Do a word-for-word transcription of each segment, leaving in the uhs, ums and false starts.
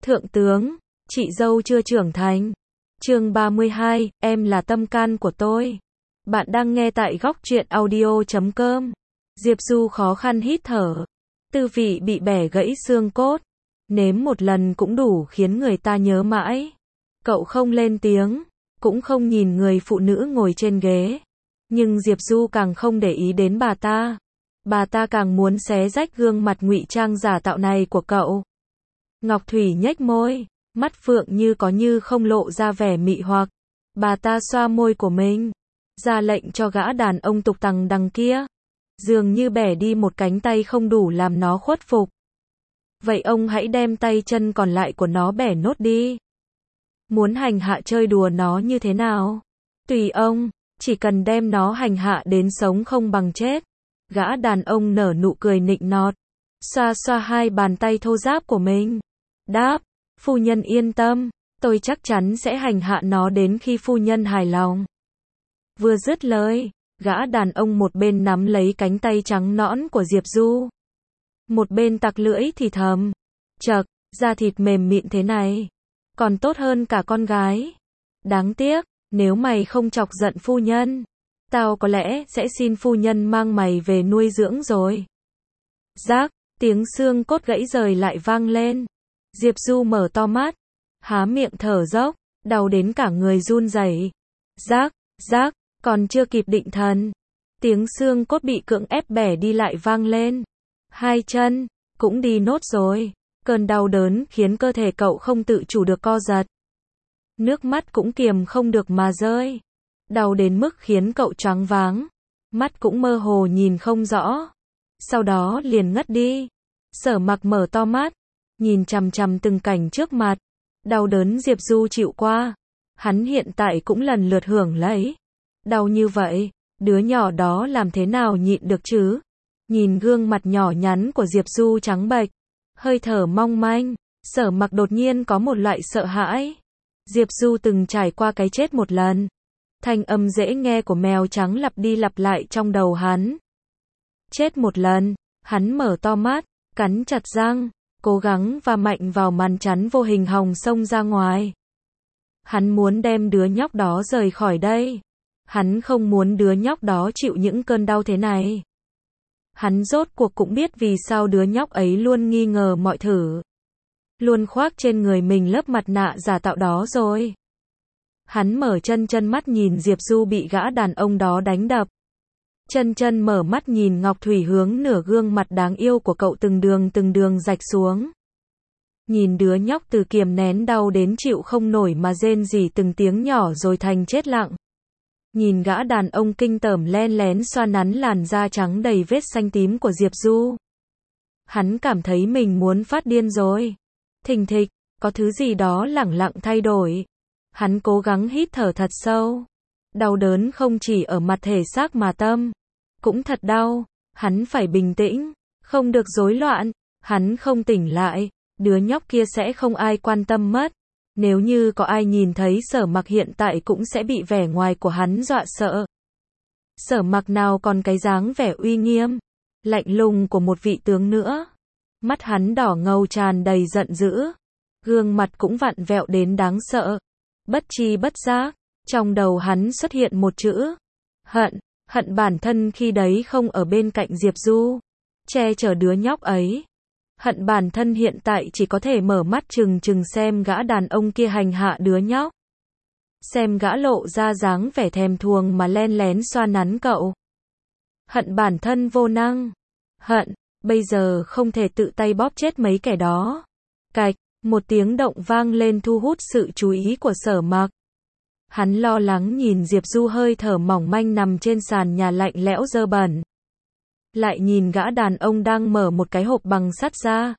Thượng tướng, chị dâu chưa trưởng thành. Chương ba mươi hai, em là tâm can của tôi. Bạn đang nghe tại góc truyện audio chấm com. Diệp Du khó khăn hít thở. Tư vị bị bẻ gãy xương cốt. Nếm một lần cũng đủ khiến người ta nhớ mãi. Cậu không lên tiếng, cũng không nhìn người phụ nữ ngồi trên ghế. Nhưng Diệp Du càng không để ý đến bà ta. Bà ta càng muốn xé rách gương mặt ngụy trang giả tạo này của cậu. Ngọc Thủy nhếch môi, mắt phượng như có như không lộ ra vẻ mị hoặc. Bà ta xoa môi của mình, ra lệnh cho gã đàn ông tục tằng đằng kia. Dường như bẻ đi một cánh tay không đủ làm nó khuất phục. Vậy ông hãy đem tay chân còn lại của nó bẻ nốt đi. Muốn hành hạ chơi đùa nó như thế nào? Tùy ông, chỉ cần đem nó hành hạ đến sống không bằng chết. Gã đàn ông nở nụ cười nịnh nọt, xoa xoa hai bàn tay thô ráp của mình. Đáp, phu nhân yên tâm, tôi chắc chắn sẽ hành hạ nó đến khi phu nhân hài lòng. Vừa dứt lời, gã đàn ông một bên nắm lấy cánh tay trắng nõn của Diệp Du, một bên tặc lưỡi thì thầm, chậc, da thịt mềm mịn thế này, còn tốt hơn cả con gái. Đáng tiếc, nếu mày không chọc giận phu nhân, tao có lẽ sẽ xin phu nhân mang mày về nuôi dưỡng rồi. Rác, tiếng xương cốt gãy rời lại vang lên. Diệp Du mở to mắt, há miệng thở dốc, đau đến cả người run rẩy. Rác, rác, còn chưa kịp định thần, tiếng xương cốt bị cưỡng ép bẻ đi lại vang lên. Hai chân cũng đi nốt rồi. Cơn đau đớn khiến cơ thể cậu không tự chủ được co giật. Nước mắt cũng kiềm không được mà rơi. Đau đến mức khiến cậu choáng váng, mắt cũng mơ hồ nhìn không rõ. Sau đó liền ngất đi. Sở Mặc mở to mắt, nhìn chằm chằm từng cảnh trước mặt. Đau đớn Diệp Du chịu qua, hắn hiện tại cũng lần lượt hưởng lấy. Đau như vậy, đứa nhỏ đó làm thế nào nhịn được chứ? Nhìn gương mặt nhỏ nhắn của Diệp Du trắng bệch, hơi thở mong manh, Sở Mặc đột nhiên có một loại sợ hãi. Diệp Du từng trải qua cái chết một lần. Thanh âm dễ nghe của mèo trắng lặp đi lặp lại trong đầu hắn. Chết một lần, hắn mở to mắt, cắn chặt răng, cố gắng và mạnh vào màn chắn vô hình hòng xông ra ngoài. Hắn muốn đem đứa nhóc đó rời khỏi đây. Hắn không muốn đứa nhóc đó chịu những cơn đau thế này. Hắn rốt cuộc cũng biết vì sao đứa nhóc ấy luôn nghi ngờ mọi thứ, luôn khoác trên người mình lớp mặt nạ giả tạo đó rồi. Hắn mở chân chân mắt nhìn Diệp Du bị gã đàn ông đó đánh đập. Chân chân mở mắt nhìn Ngọc Thủy hướng nửa gương mặt đáng yêu của cậu từng đường từng đường rạch xuống. Nhìn đứa nhóc từ kiềm nén đau đến chịu không nổi mà rên rỉ từng tiếng nhỏ rồi thành chết lặng. Nhìn gã đàn ông kinh tởm len lén xoa nắn làn da trắng đầy vết xanh tím của Diệp Du. Hắn cảm thấy mình muốn phát điên rồi. Thình thịch, có thứ gì đó lẳng lặng thay đổi. Hắn cố gắng hít thở thật sâu. Đau đớn không chỉ ở mặt thể xác mà tâm cũng thật đau. Hắn phải bình tĩnh, không được rối loạn. Hắn không tỉnh lại, đứa nhóc kia sẽ không ai quan tâm mất. Nếu như có ai nhìn thấy Sở Mặc hiện tại cũng sẽ bị vẻ ngoài của hắn dọa sợ. Sở Mặc nào còn cái dáng vẻ uy nghiêm, lạnh lùng của một vị tướng nữa. Mắt hắn đỏ ngầu tràn đầy giận dữ, gương mặt cũng vặn vẹo đến đáng sợ. Bất tri bất giác, trong đầu hắn xuất hiện một chữ: hận. Hận bản thân khi đấy không ở bên cạnh Diệp Du, che chở đứa nhóc ấy. Hận bản thân hiện tại chỉ có thể mở mắt trừng trừng xem gã đàn ông kia hành hạ đứa nhóc. Xem gã lộ ra dáng vẻ thèm thuồng mà len lén xoa nắn cậu. Hận bản thân vô năng. Hận, bây giờ không thể tự tay bóp chết mấy kẻ đó. Cạch, một tiếng động vang lên thu hút sự chú ý của Sở Mặc. Hắn lo lắng nhìn Diệp Du hơi thở mỏng manh nằm trên sàn nhà lạnh lẽo dơ bẩn. Lại nhìn gã đàn ông đang mở một cái hộp bằng sắt ra.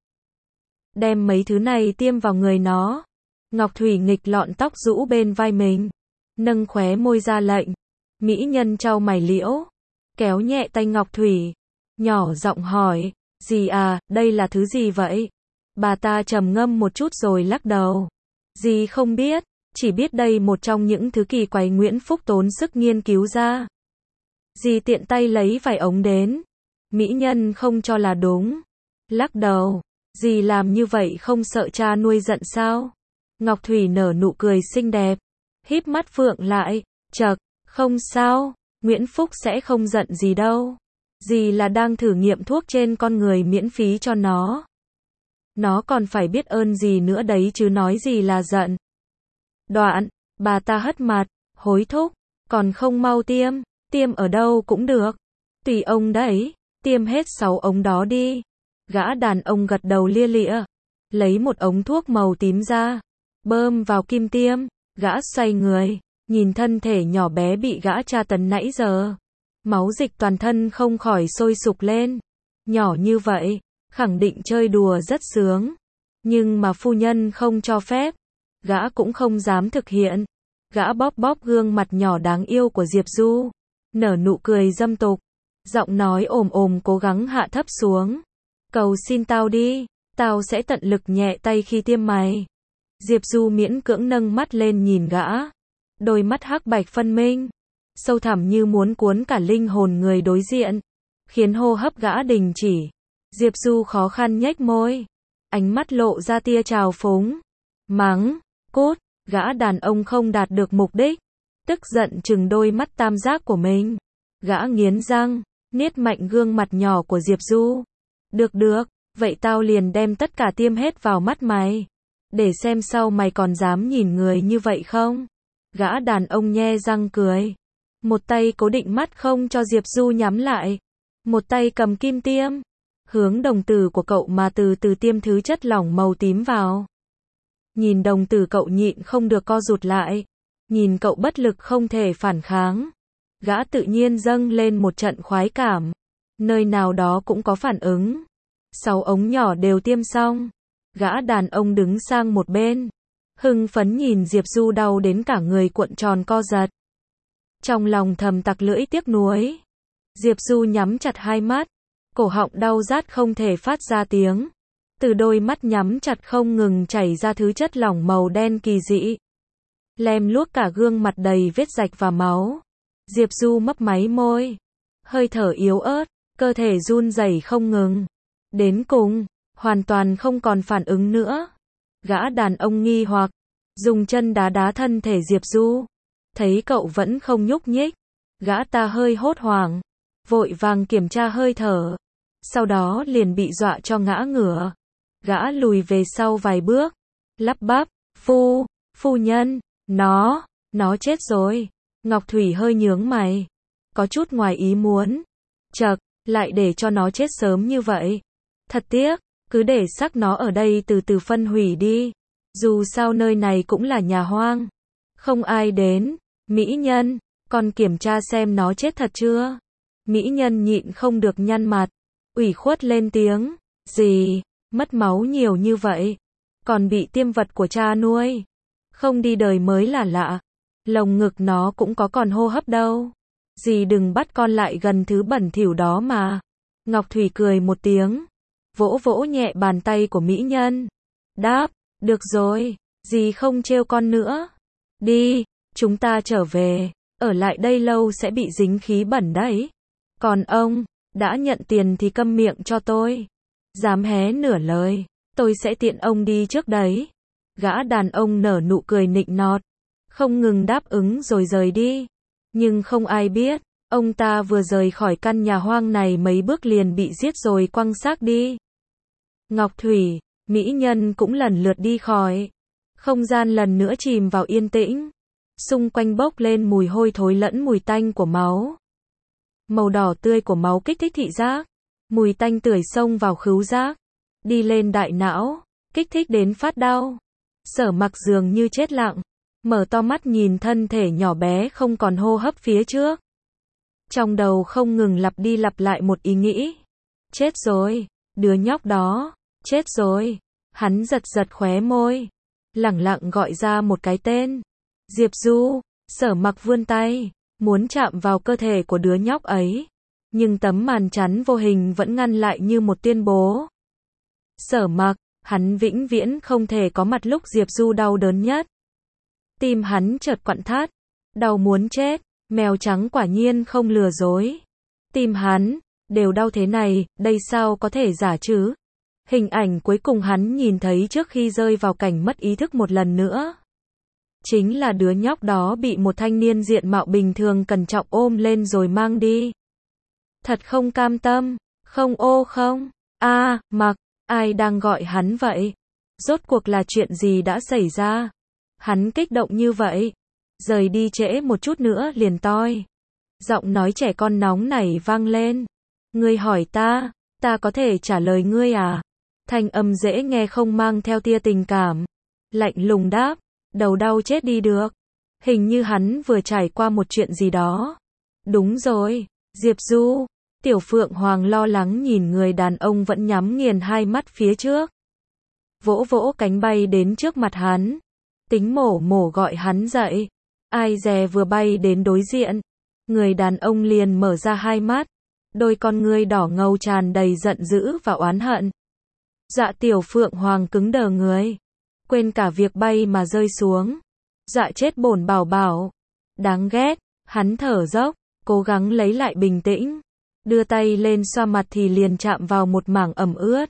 Đem mấy thứ này tiêm vào người nó. Ngọc Thủy nghịch lọn tóc rũ bên vai mình, nâng khóe môi ra lệnh. Mỹ nhân chau mày liễu, kéo nhẹ tay Ngọc Thủy, nhỏ giọng hỏi, dì à, đây là thứ gì vậy? Bà ta trầm ngâm một chút rồi lắc đầu. Dì không biết, chỉ biết đây một trong những thứ kỳ quái Nguyễn Phúc tốn sức nghiên cứu ra. Dì tiện tay lấy vài ống đến. Mỹ nhân không cho là đúng, lắc đầu. Dì làm như vậy không sợ cha nuôi giận sao? Ngọc Thủy nở nụ cười xinh đẹp, híp mắt phượng lại, chậc, không sao, Nguyễn Phúc sẽ không giận gì đâu. Dì là đang thử nghiệm thuốc trên con người miễn phí cho nó. Nó còn phải biết ơn gì nữa đấy chứ nói gì là giận. Đoạn, bà ta hất mặt, hối thúc, còn không mau tiêm, tiêm ở đâu cũng được. Tùy ông đấy, tiêm hết sáu ống đó đi. Gã đàn ông gật đầu lia lịa, lấy một ống thuốc màu tím ra, bơm vào kim tiêm, gã xoay người, nhìn thân thể nhỏ bé bị gã tra tấn nãy giờ. Máu dịch toàn thân không khỏi sôi sục lên. Nhỏ như vậy, khẳng định chơi đùa rất sướng. Nhưng mà phu nhân không cho phép. Gã cũng không dám thực hiện. Gã bóp bóp gương mặt nhỏ đáng yêu của Diệp Du, nở nụ cười dâm tục. Giọng nói ồm ồm cố gắng hạ thấp xuống. Cầu xin tao đi, tao sẽ tận lực nhẹ tay khi tiêm mày. Diệp Du miễn cưỡng nâng mắt lên nhìn gã. Đôi mắt hắc bạch phân minh, sâu thẳm như muốn cuốn cả linh hồn người đối diện, khiến hô hấp gã đình chỉ. Diệp Du khó khăn nhếch môi, ánh mắt lộ ra tia trào phúng. Mắng, cút, gã đàn ông không đạt được mục đích, tức giận trừng đôi mắt tam giác của mình. Gã nghiến răng, niết mạnh gương mặt nhỏ của Diệp Du. Được được, vậy tao liền đem tất cả tiêm hết vào mắt mày, để xem sau mày còn dám nhìn người như vậy không. Gã đàn ông nhe răng cười, một tay cố định mắt không cho Diệp Du nhắm lại, một tay cầm kim tiêm, hướng đồng tử của cậu mà từ từ tiêm thứ chất lỏng màu tím vào. Nhìn đồng tử cậu nhịn không được co rụt lại, nhìn cậu bất lực không thể phản kháng. Gã tự nhiên dâng lên một trận khoái cảm, nơi nào đó cũng có phản ứng. Sáu ống nhỏ đều tiêm xong, gã đàn ông đứng sang một bên, hưng phấn nhìn Diệp Du đau đến cả người cuộn tròn co giật. Trong lòng thầm tặc lưỡi tiếc nuối. Diệp Du nhắm chặt hai mắt, cổ họng đau rát không thể phát ra tiếng. Từ đôi mắt nhắm chặt không ngừng chảy ra thứ chất lỏng màu đen kỳ dị, lem luốc cả gương mặt đầy vết rạch và máu. Diệp Du mấp máy môi, hơi thở yếu ớt, cơ thể run rẩy không ngừng. Đến cùng, hoàn toàn không còn phản ứng nữa. Gã đàn ông nghi hoặc, dùng chân đá đá thân thể Diệp Du. Thấy cậu vẫn không nhúc nhích, gã ta hơi hốt hoảng, vội vàng kiểm tra hơi thở. Sau đó liền bị dọa cho ngã ngửa. Gã lùi về sau vài bước, lắp bắp, phu, phu nhân, nó, nó chết rồi. Ngọc Thủy hơi nhướng mày, có chút ngoài ý muốn. Chậc, lại để cho nó chết sớm như vậy. Thật tiếc, cứ để xác nó ở đây từ từ phân hủy đi. Dù sao nơi này cũng là nhà hoang, không ai đến. Mỹ nhân, con kiểm tra xem nó chết thật chưa? Mỹ nhân nhịn không được nhăn mặt, ủy khuất lên tiếng. Gì, mất máu nhiều như vậy, còn bị tiêm vật của cha nuôi, không đi đời mới là lạ. Lồng ngực nó cũng có còn hô hấp đâu. Dì đừng bắt con lại gần thứ bẩn thỉu đó mà. Ngọc Thủy cười một tiếng, vỗ vỗ nhẹ bàn tay của mỹ nhân. Đáp, được rồi, dì không trêu con nữa. Đi, chúng ta trở về, ở lại đây lâu sẽ bị dính khí bẩn đấy. Còn ông, đã nhận tiền thì câm miệng cho tôi. Dám hé nửa lời, tôi sẽ tiện ông đi trước đấy. Gã đàn ông nở nụ cười nịnh nọt, không ngừng đáp ứng rồi rời đi. Nhưng không ai biết, ông ta vừa rời khỏi căn nhà hoang này mấy bước liền bị giết rồi quăng xác đi. Ngọc Thủy, mỹ nhân cũng lần lượt đi khỏi. Không gian lần nữa chìm vào yên tĩnh. Xung quanh bốc lên mùi hôi thối lẫn mùi tanh của máu. Màu đỏ tươi của máu kích thích thị giác. Mùi tanh tưởi xông vào khứu giác, đi lên đại não, kích thích đến phát đau. Sở Mặc dường như chết lặng, mở to mắt nhìn thân thể nhỏ bé không còn hô hấp phía trước. Trong đầu không ngừng lặp đi lặp lại một ý nghĩ. Chết rồi, đứa nhóc đó, chết rồi. Hắn giật giật khóe môi, lẳng lặng gọi ra một cái tên. Diệp Du. Sở Mặc vươn tay, muốn chạm vào cơ thể của đứa nhóc ấy. Nhưng tấm màn chắn vô hình vẫn ngăn lại như một tuyên bố. Sở Mặc, hắn vĩnh viễn không thể có mặt lúc Diệp Du đau đớn nhất. Tim hắn chợt quặn thắt, đau muốn chết, mèo trắng quả nhiên không lừa dối. Tim hắn, đều đau thế này, đây sao có thể giả chứ? Hình ảnh cuối cùng hắn nhìn thấy trước khi rơi vào cảnh mất ý thức một lần nữa. Chính là đứa nhóc đó bị một thanh niên diện mạo bình thường cẩn trọng ôm lên rồi mang đi. Thật không cam tâm, không ô không, a à, Mặc, ai đang gọi hắn vậy? Rốt cuộc là chuyện gì đã xảy ra? Hắn kích động như vậy. Rời đi trễ một chút nữa liền toi. Giọng nói trẻ con nóng nảy vang lên. Ngươi hỏi ta, ta có thể trả lời ngươi à? Thanh âm dễ nghe không mang theo tia tình cảm. Lạnh lùng đáp, đầu đau chết đi được. Hình như hắn vừa trải qua một chuyện gì đó. Đúng rồi, Diệp Du. Tiểu Phượng Hoàng lo lắng nhìn người đàn ông vẫn nhắm nghiền hai mắt phía trước. Vỗ vỗ cánh bay đến trước mặt hắn. Tính mổ mổ gọi hắn dậy. Ai dè vừa bay đến đối diện. Người đàn ông liền mở ra hai mắt. Đôi con ngươi đỏ ngầu tràn đầy giận dữ và oán hận. Dạ Tiểu Phượng Hoàng cứng đờ người. Quên cả việc bay mà rơi xuống. Dạ chết bổn bảo bảo. Đáng ghét, hắn thở dốc, cố gắng lấy lại bình tĩnh. Đưa tay lên xoa mặt thì liền chạm vào một mảng ẩm ướt.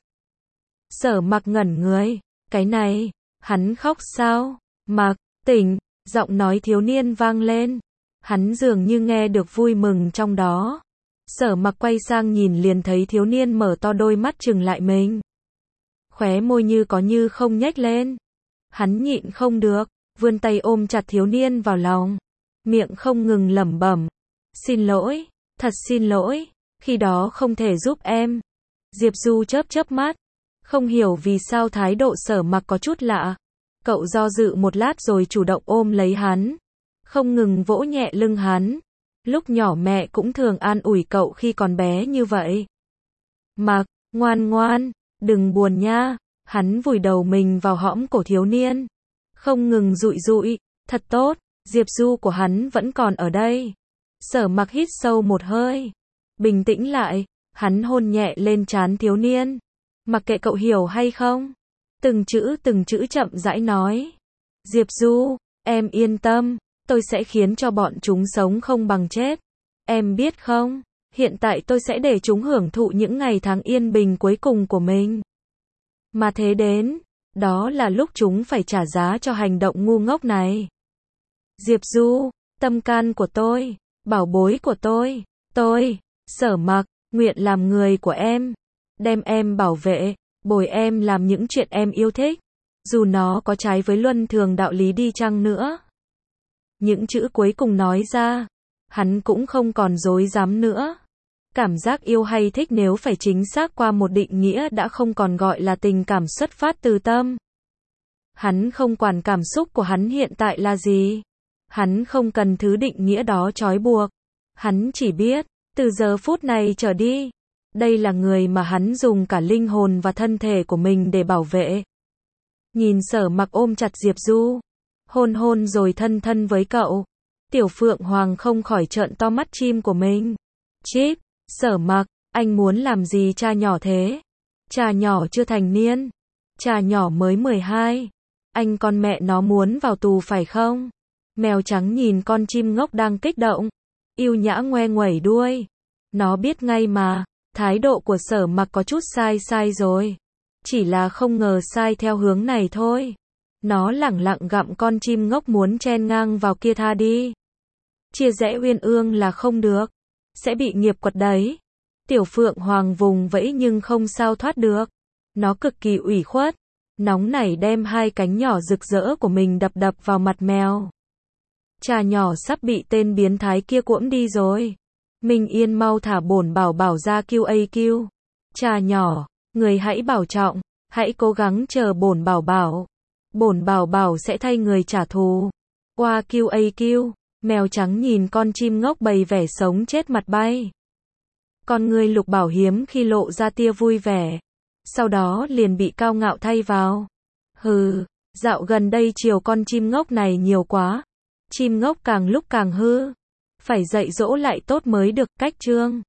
Sở Mặc ngẩn người. Cái này, hắn khóc sao? Mặc, tỉnh, giọng nói thiếu niên vang lên. Hắn dường như nghe được vui mừng trong đó. Sở Mặc quay sang nhìn liền thấy thiếu niên mở to đôi mắt trừng lại mình. Khóe môi như có như không nhếch lên. Hắn nhịn không được, vươn tay ôm chặt thiếu niên vào lòng. Miệng không ngừng lẩm bẩm. Xin lỗi, thật xin lỗi, khi đó không thể giúp em. Diệp Du chớp chớp mắt. Không hiểu vì sao thái độ Sở Mặc có chút lạ. Cậu do dự một lát rồi chủ động ôm lấy hắn. Không ngừng vỗ nhẹ lưng hắn. Lúc nhỏ mẹ cũng thường an ủi cậu khi còn bé như vậy. Mặc, ngoan ngoan, đừng buồn nha. Hắn vùi đầu mình vào hõm cổ thiếu niên. Không ngừng dụi dụi, thật tốt, Diệp Du của hắn vẫn còn ở đây. Sở Mặc hít sâu một hơi. Bình tĩnh lại, hắn hôn nhẹ lên trán thiếu niên. Mặc kệ cậu hiểu hay không. Từng chữ từng chữ chậm rãi nói. Diệp Du, em yên tâm, tôi sẽ khiến cho bọn chúng sống không bằng chết. Em biết không, hiện tại tôi sẽ để chúng hưởng thụ những ngày tháng yên bình cuối cùng của mình. Mà thế đến, đó là lúc chúng phải trả giá cho hành động ngu ngốc này. Diệp Du, tâm can của tôi, bảo bối của tôi, tôi, Sở Mặc, nguyện làm người của em, đem em bảo vệ, bồi em làm những chuyện em yêu thích, dù nó có trái với luân thường đạo lý đi chăng nữa. Những chữ cuối cùng nói ra, hắn cũng không còn dối dám nữa. Cảm giác yêu hay thích nếu phải chính xác qua một định nghĩa đã không còn gọi là tình cảm xuất phát từ tâm. Hắn không quản cảm xúc của hắn hiện tại là gì. Hắn không cần thứ định nghĩa đó trói buộc. Hắn chỉ biết, từ giờ phút này trở đi, đây là người mà hắn dùng cả linh hồn và thân thể của mình để bảo vệ. Nhìn Sở Mặc ôm chặt Diệp Du, hôn hôn rồi thân thân với cậu. Tiểu Phượng Hoàng không khỏi trợn to mắt chim của mình. Chip, Sở Mặc, anh muốn làm gì cha nhỏ thế? Cha nhỏ chưa thành niên. Cha nhỏ mới mười hai. Anh con mẹ nó muốn vào tù phải không? Mèo trắng nhìn con chim ngốc đang kích động. Yêu nhã ngoe nguẩy đuôi. Nó biết ngay mà, thái độ của Sở Mặc có chút sai sai rồi. Chỉ là không ngờ sai theo hướng này thôi. Nó lẳng lặng gặm con chim ngốc muốn chen ngang vào kia tha đi. Chia rẽ uyên ương là không được. Sẽ bị nghiệp quật đấy. Tiểu Phượng Hoàng vùng vẫy nhưng không sao thoát được. Nó cực kỳ ủy khuất. Nóng nảy đem hai cánh nhỏ rực rỡ của mình đập đập vào mặt mèo. Cha nhỏ sắp bị tên biến thái kia cuỗm đi rồi. Minh Yên mau thả bổn bảo bảo ra Q A Q. Cha nhỏ, người hãy bảo trọng, hãy cố gắng chờ bổn bảo bảo. Bổn bảo bảo sẽ thay người trả thù. Qua Q A Q, mèo trắng nhìn con chim ngốc bày vẻ sống chết mặt bay. Con người Lục Bảo hiếm khi lộ ra tia vui vẻ. Sau đó liền bị cao ngạo thay vào. Hừ, dạo gần đây chiều con chim ngốc này nhiều quá. Chim ngốc càng lúc càng hư. Phải dạy dỗ lại tốt mới được. Cách chương